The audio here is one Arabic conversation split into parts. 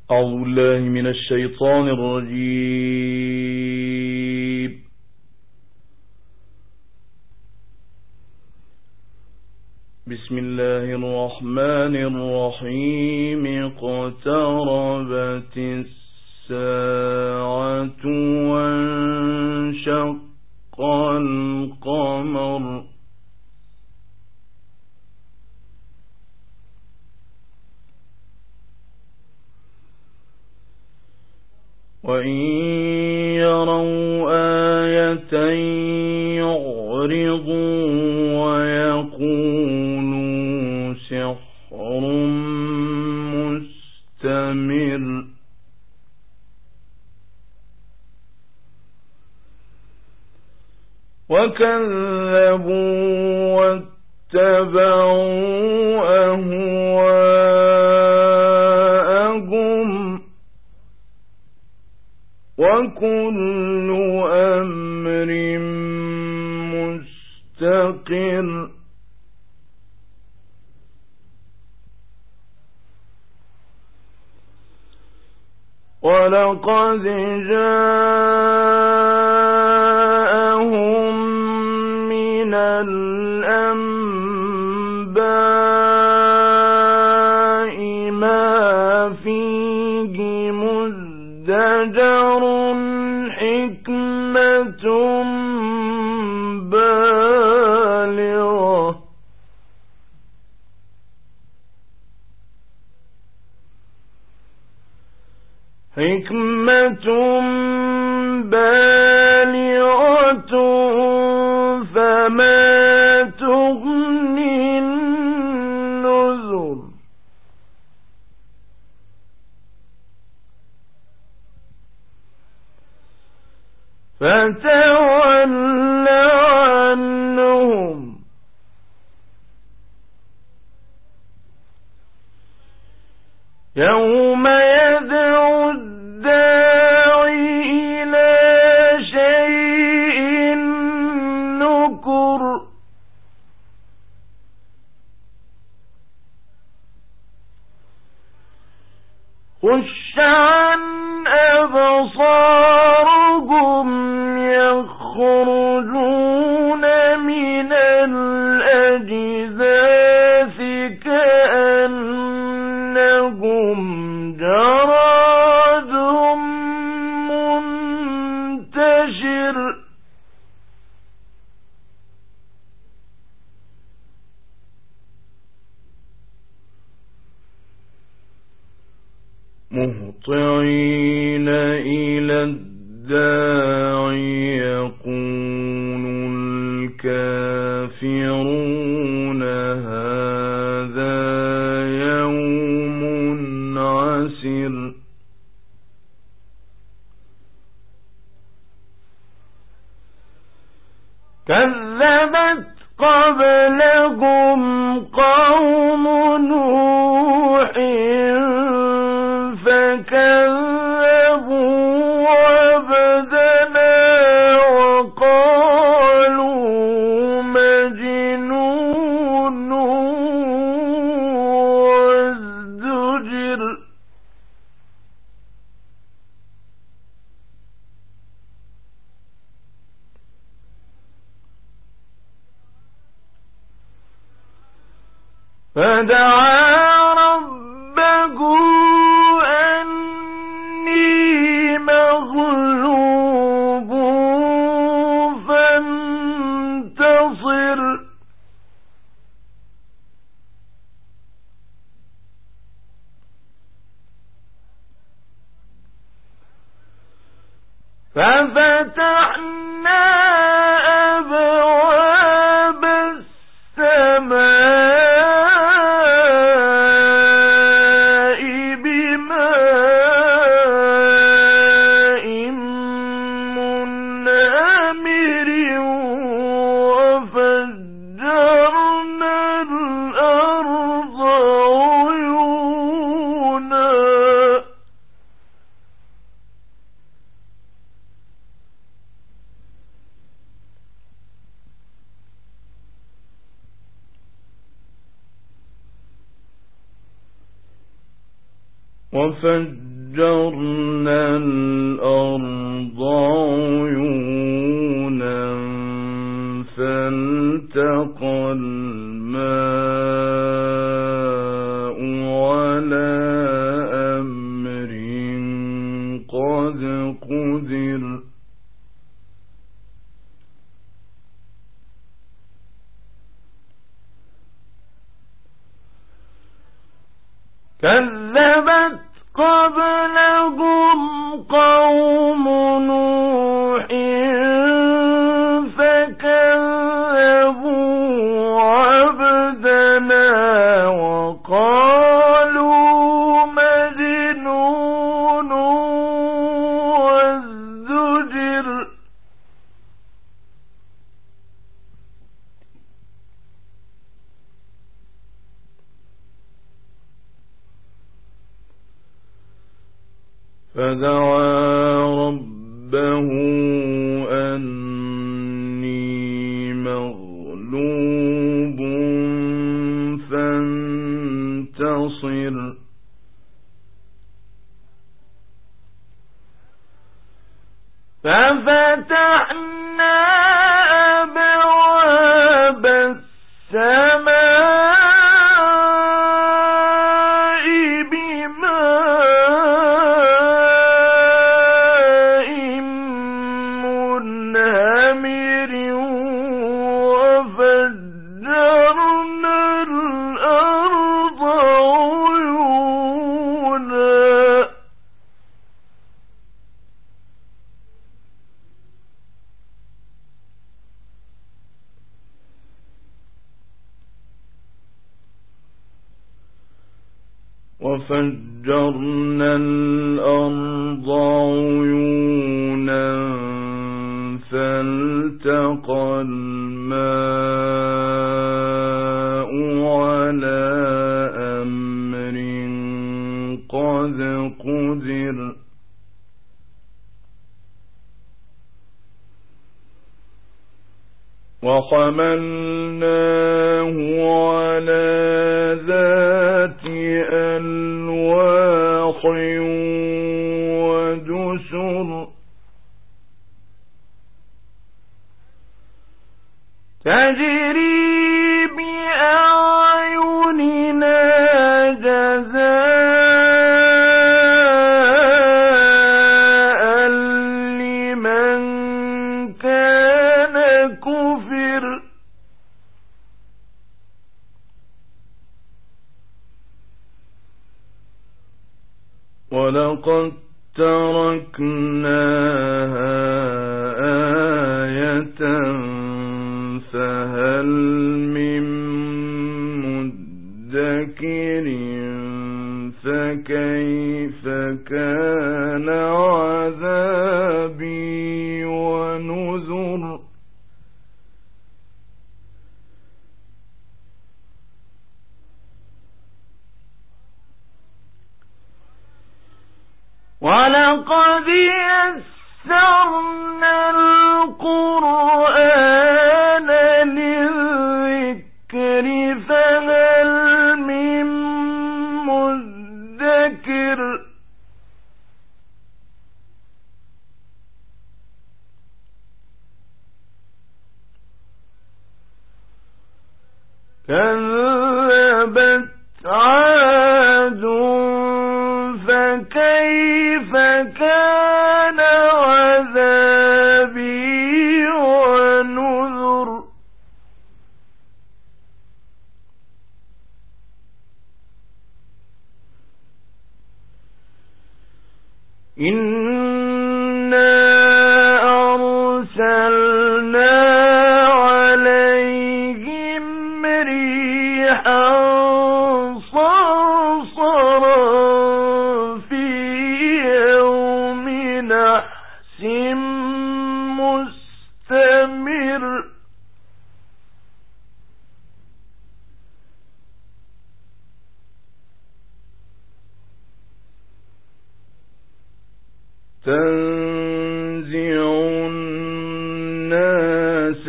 أعوذ بالله من الشيطان الرجيم. بسم الله الرحمن الرحيم. اقتربت الساعة وانشق القمر وإن يروا آية يعرضوا ويقولوا سحر مستمر وكذبوا واتبعوا أهواءهم وكل أمر مستقر ولقد جاءهم من الأنباء ما فيه مزدجر حكمة بالغة فما تغني النذر فتول عنهم يوم يدعو الداعي إلى شيء نكر خش عن أبصارهم يخرجون من الأجداث كأنهم جراد منتشر مهطعين إلى الداعي يقول الكافرون هذا يوم عسر كذبت قبلهم قوم نوح فكذبوا عبدنا وقالوا مجنون وازدجر فدعا ربه أني مغلوب فانتصر ففتحنا أبواب السماء بماء منهمر وفجرنا الأرض عيونا وفجرنا الأرض عيونا فالتقى الماء على أمر قد قدر كذبت قبلهم قوم نوح فكذبوا عبدنا وقالوا مجنون وازدجر فدعا ربه أني مغلوب فانتصر ففتحنا أبواب السماء وفجرنا الأرض عيونا فالتقى الماء على أمر قد قدر وحملناه على ذات ألواح ودسر تجري بأعيننا جزاء لمن كان كفر ولقد تركناها آية فهل من مدكر فكيف كان عذابي ونذر ولقد يسرنا القرآن للذكر فهل من مدكر كذبت عاد فكيف كان عذابي ونذر إنا أرسلنا عليهم ريحا صرصرا في يوم نحس مستمر تنزع الناس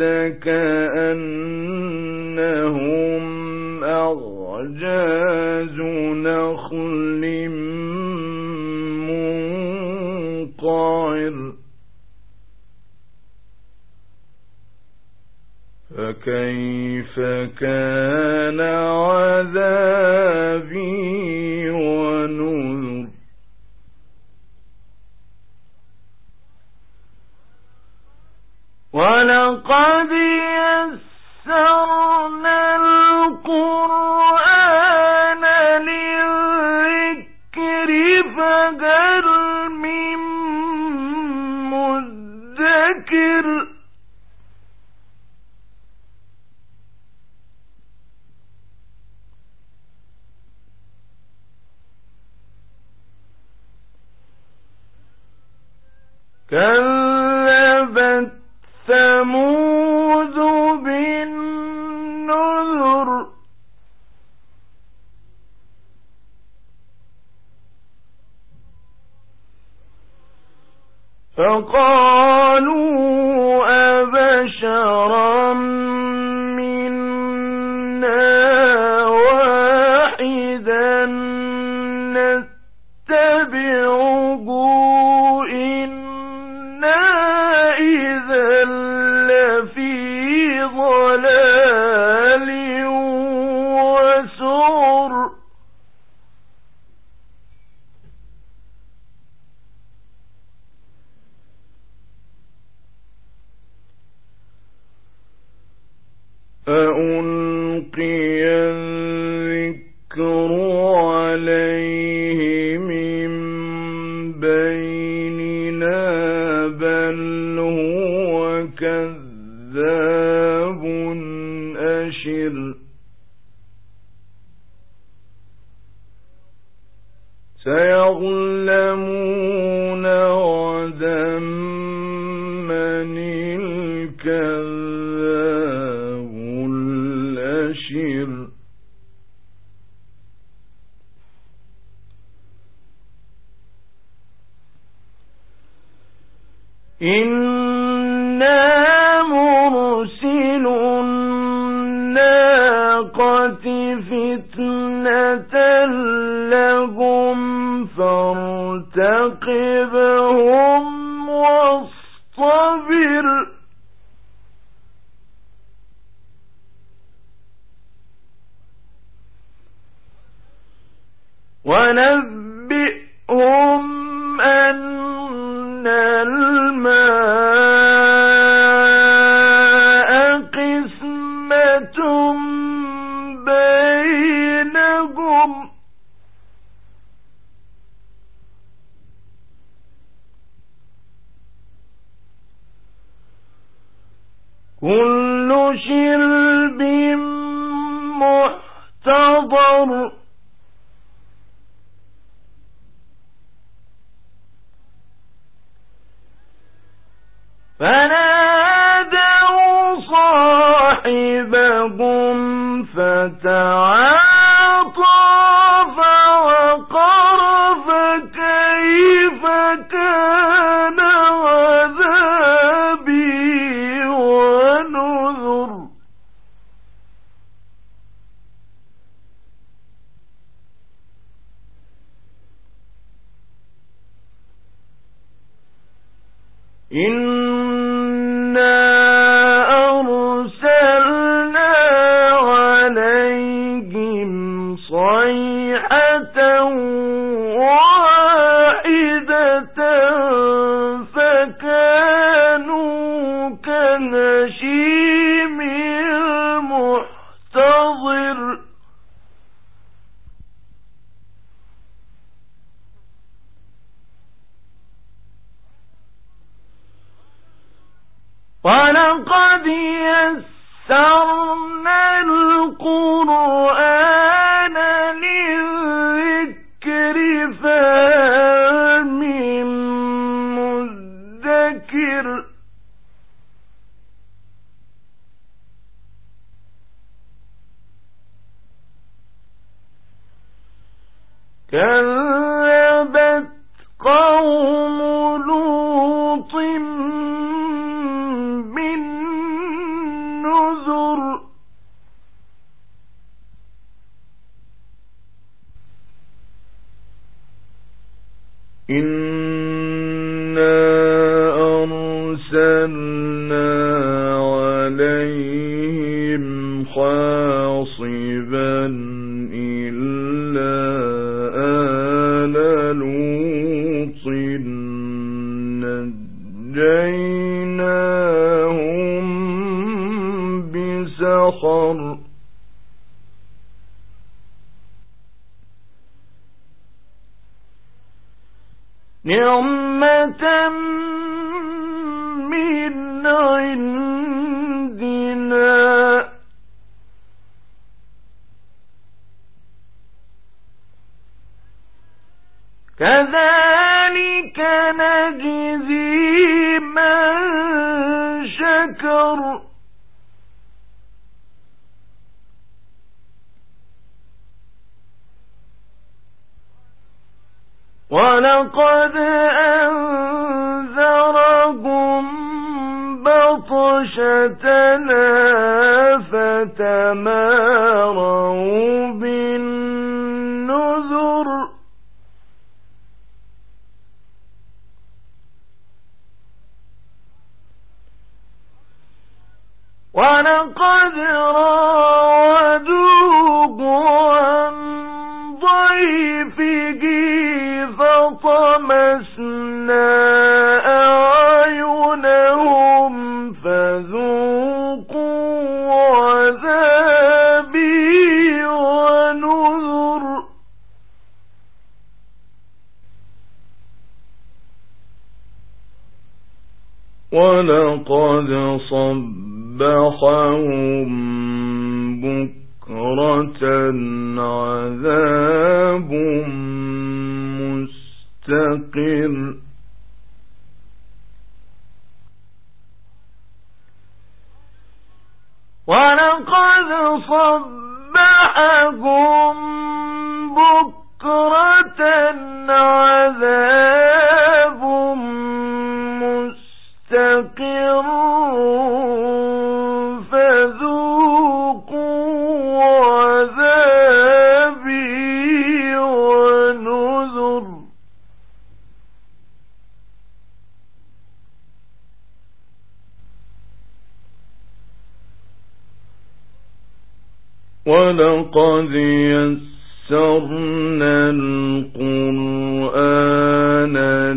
كأنهم أعجاز نخل قعر فكيف كان عذابي ونذر ولقد يسرنا القرآن للذكر فهل من مدكر كذبت ثمود بالنذر فقالوا أبشرا منا واحدا نتبعه إنا إذا لفي ضلال وسعر أألقي الذكر عليه من بيننا بل هو كذاب أشر سيعلمون غدا من الكذاب الأشر إنا مرسل الناقة فتنة لهم فارتقبهم واصطبر ونبئهم أن الماء قسمة بينهم كل شرب محتضر فنادوا صاحبهم فتعاطى فعقر فكيف كان عذابي ونذر إنا أرسلنا عليهم صيحة واحدة فكانوا كهشيم المحتضر ولقد يسرنا القرآن للذكر فهل من مدكر كذبت قوم لوط بالنذر إنا نعمة من عندنا كذلك نجزي من شكر ولقد أنذرهم بطشتنا فتماروا بالنذر ولقد راودوه عن ضيفه فطمسنا أعينهم فذوقوا عذابي ونذر ولقد صبحهم بكرة عذاب مستقر ولقد صبحهم بكرة عذاب مستقر فذوقوا عذابي ونذر ولقد يسرنا القرآن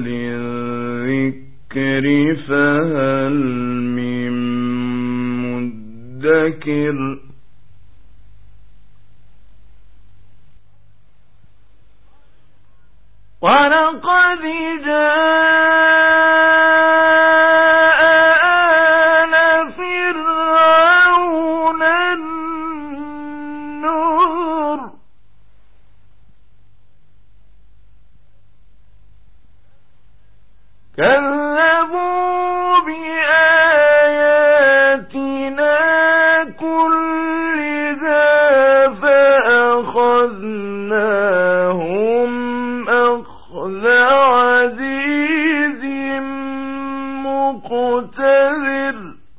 للذكر فهل من مدكر ولقد جاء آل فرعون النذر كذبوا بآياتنا كلها فأخذناهم أخذ عزيز مقتدر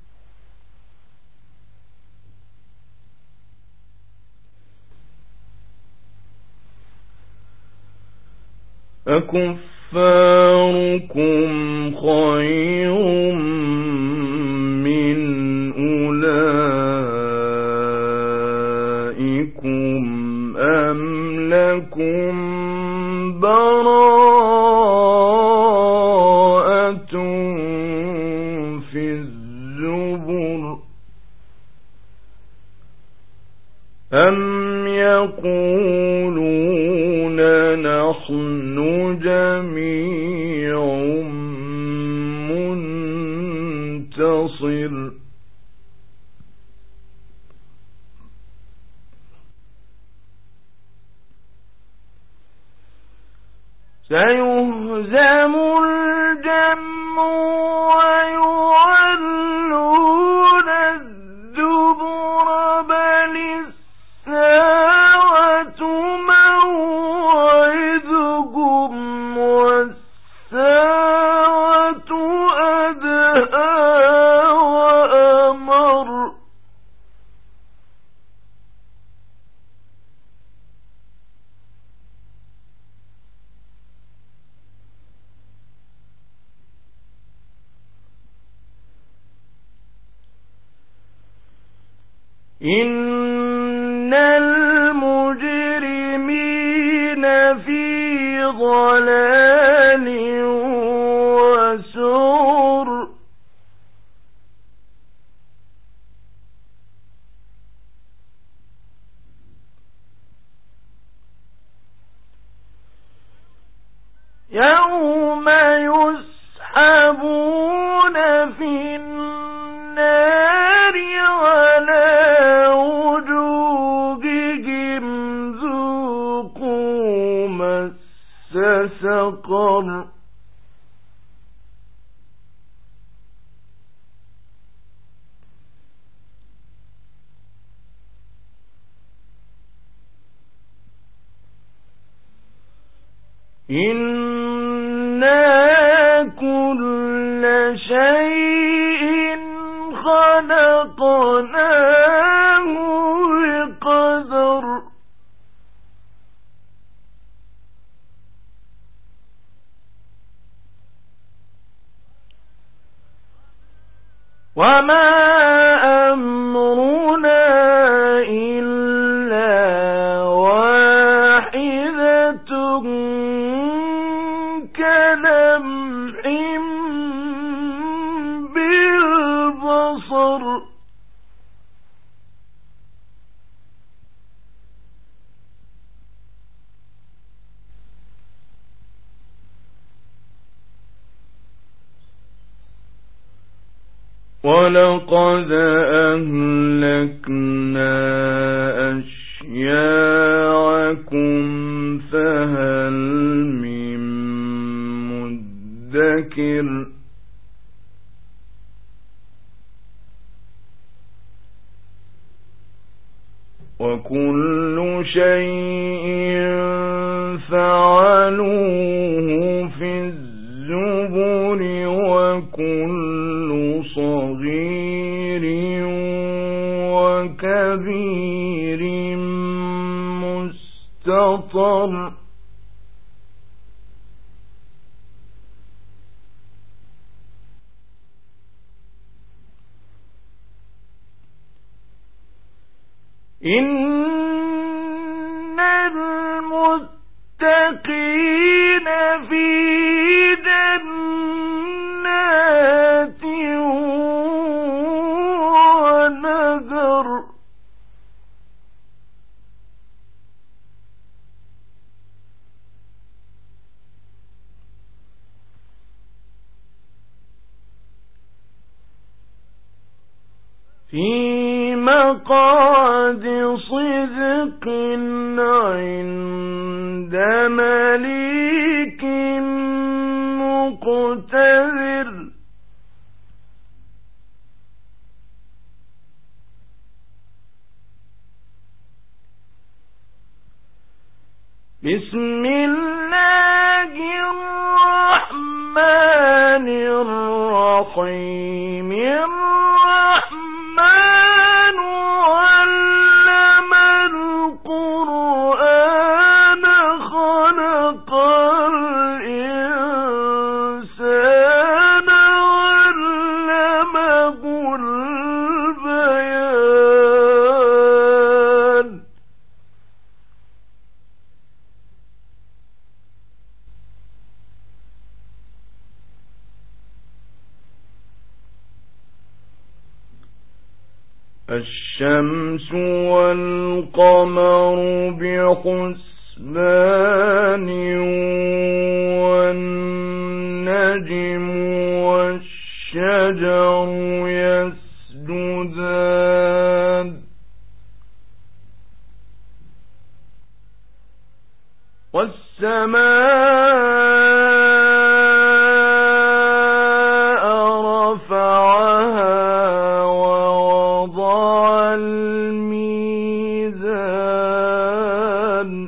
أكفاركم خير من أولئكم أم لكم براءة في الزبر أم يقولون نحن جميع منتصر سيهزم الجمع ويولون الدبر بل الساعة موعدهم والساعة أدهى وأمر إن المجرمين في ضلال وسعر يوم يسحبون في النار على وجوههم ذوقوا مس سقر إنا كل شيء خلقناه بقدر وما أمرنا إلا واحدة كلمح بالبصر ولقد أهلكنا أشياعكم فهل من مدكر وكل شيء فعلوه في الزبر وكل صغير وكبير مستطر إن المتقين في جنات ونهر في مقعد صدق عند مليك مقتدر بسم الله الرحمن الرحيم الرحمن علم القرآن خلق الإنسان علمه البيان الشمس والقمر بحسبان والنجم والشجر يسجدان والسماء رفعها ووضع الميزان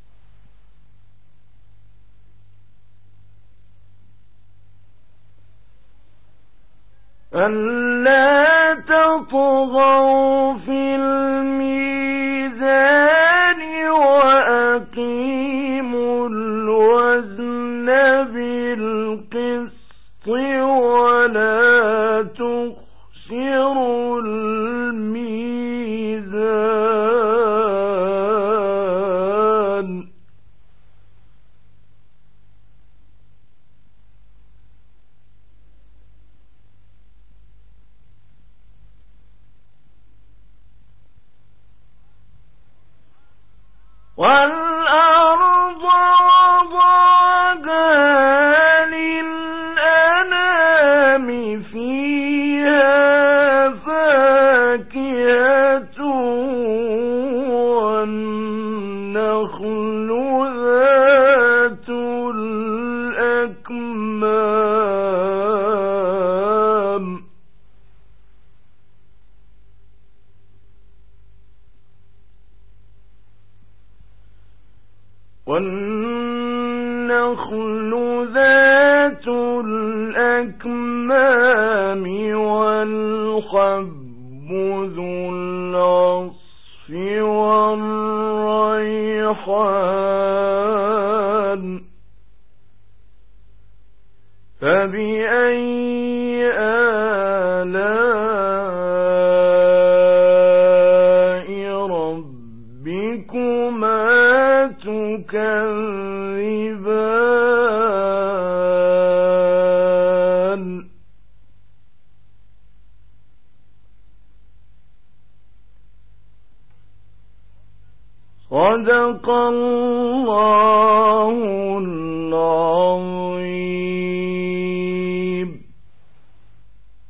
ألا تطغوا في الميزان وأقيموا الوزن بالقسط ولا تخسروا الميزان والأرض وضعها ذات الأكمام والحب ذو العصف والريحان فبأي آلاء ربكما تكذبان صدق الله العظيم.